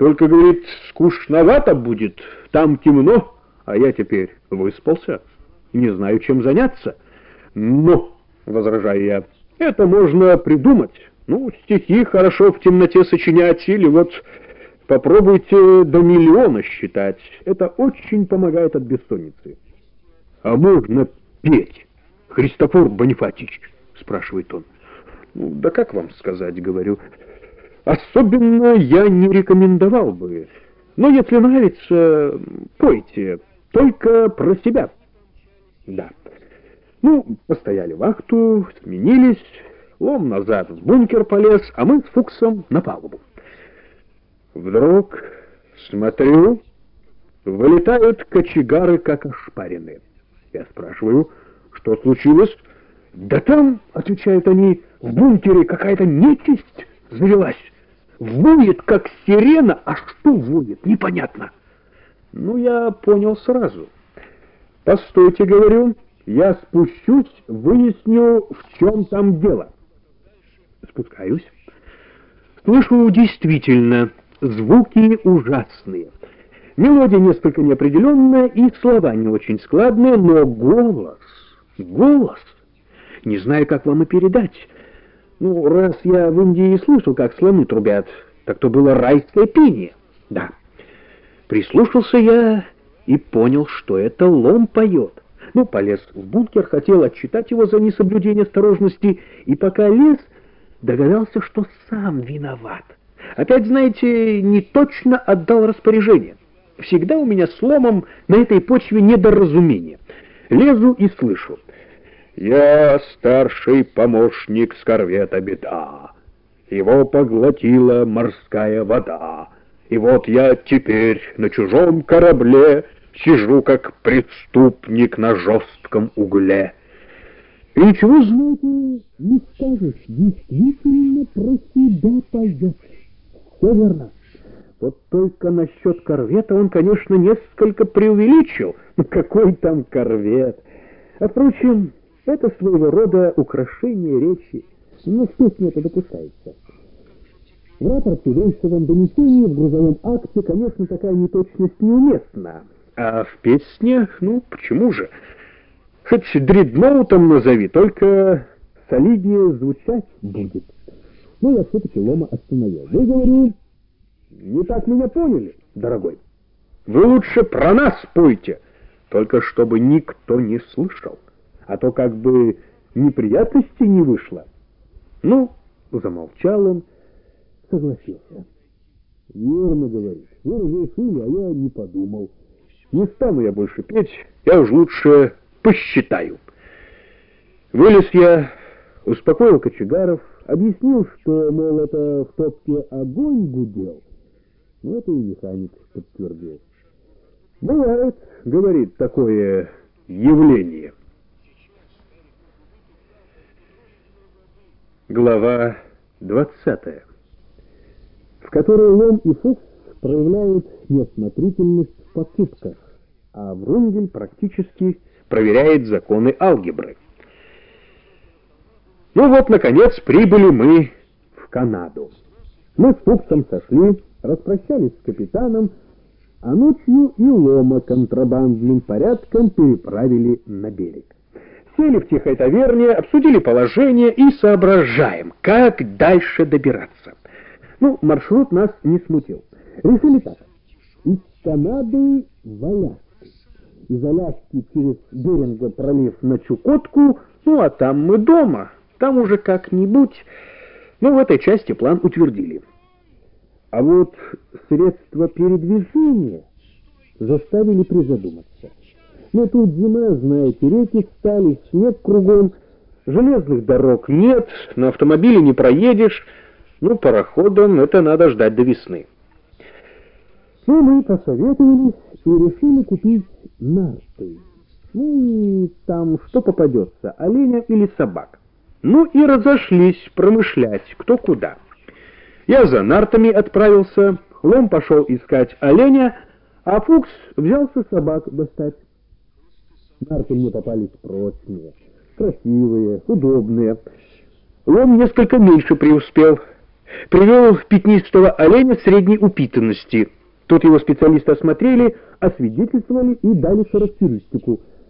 Только, говорит, скучновато будет, там темно, а я теперь выспался, не знаю, чем заняться. Но, возражаю я, это можно придумать. Ну, стихи хорошо в темноте сочинять, или вот попробуйте до миллиона считать. Это очень помогает от бессонницы. А можно петь, Христофор Бонифатич? Спрашивает он. Ну, да как вам сказать, говорю. Особенно я не рекомендовал бы. Но если нравится, пойте, только про себя. Да. Ну, постояли вахту, сменились, Лом назад в бункер полез, а мы с Фуксом на палубу. Вдруг, смотрю, вылетают кочегары, как ошпаренные. Я спрашиваю, что случилось? Да там, отвечают они, в бункере какая-то нечисть завелась. Воет, как сирена, а что воет, непонятно. Ну, я понял сразу. Постойте, говорю, я спущусь, выясню, в чем там дело. Спускаюсь. Слышу действительно звуки ужасные. Мелодия несколько неопределенная и слова не очень складные, но голос, не знаю, как вам и передать. Ну, раз я в Индии слышал, как слоны трубят, так то было райское пение. Да. Прислушался я и понял, что это Лом поет. Ну, полез в бункер, хотел отчитать его за несоблюдение осторожности, и пока лез, догадался, что сам виноват. Опять, знаете, не точно отдал распоряжение. Всегда у меня с Ломом на этой почве недоразумение. Лезу и слышу. «Я старший помощник с корвета «Беда». Его поглотила морская вода. И вот я теперь на чужом корабле сижу, как преступник на жестком угле». И ничего, знаете, не скажешь, действительно про себя поет. Все верно. Вот только насчет корвета он, конечно, несколько преувеличил. Какой там корвет? А впрочем, это своего рода украшение речи. Но в песне это допускается. В рапорте, в рейсовом донесении, в грузовом акте, конечно, такая неточность неуместна. А в песне, ну, почему же? Хоть дредноутом назови, только солиднее звучать будет. Но я все-таки Лома остановил. Вы, говорю, не так меня поняли, дорогой. Вы лучше про нас пойте, только чтобы никто не слышал, а то как бы неприятностей не вышло. Ну, замолчал он, согласился. Верно, говорит, вы разрешили, а я не подумал. Не стану я больше петь, я уж лучше посчитаю. Вылез я, успокоил кочегаров, объяснил, что, мол, это в топке огонь гудел. Ну, это и механик подтвердил. Бывает, говорит, такое явление. Глава 20, в которой Лом и Фукс проявляют неосмотрительность в покупках, а Врунгель практически проверяет законы алгебры. Ну вот, наконец, прибыли мы в Канаду. Мы с Фуксом сошли, распрощались с капитаном, а ночью и Лома контрабандным порядком переправили на берег. Сели в тихой таверне, обсудили положение и соображаем, как дальше добираться. Ну, маршрут нас не смутил. Решили так. Из Канады в Аляску. Из Аляски через Беринга пролив на Чукотку, ну а там мы дома. Там уже как-нибудь. Ну, в этой части план утвердили. А вот средства передвижения заставили призадуматься. Но тут зима, знаете, реки стали, снег кругом, железных дорог нет, на автомобиле не проедешь, ну, пароходом это надо ждать до весны. Ну, мы посоветовались и решили купить нарты. Ну, и там что попадется, оленя или собак. Ну, и разошлись промышлять, кто куда. Я за нартами отправился, Лом пошел искать оленя, а Фукс взялся собак достать. Нарты мне попались прочные, красивые, удобные. Лом несколько меньше преуспел. Привел пятнистого оленя средней упитанности. Тут его специалисты осмотрели, освидетельствовали и дали характеристику.